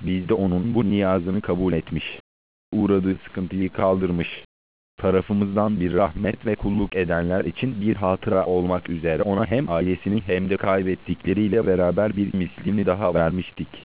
Biz de onun bu niyazını kabul etmiş. Uğradığı sıkıntıyı kaldırmış. Tarafımızdan bir rahmet ve kulluk edenler için bir hatıra olmak üzere ona hem ailesini hem de kaybettikleriyle beraber bir mislini daha vermiştik.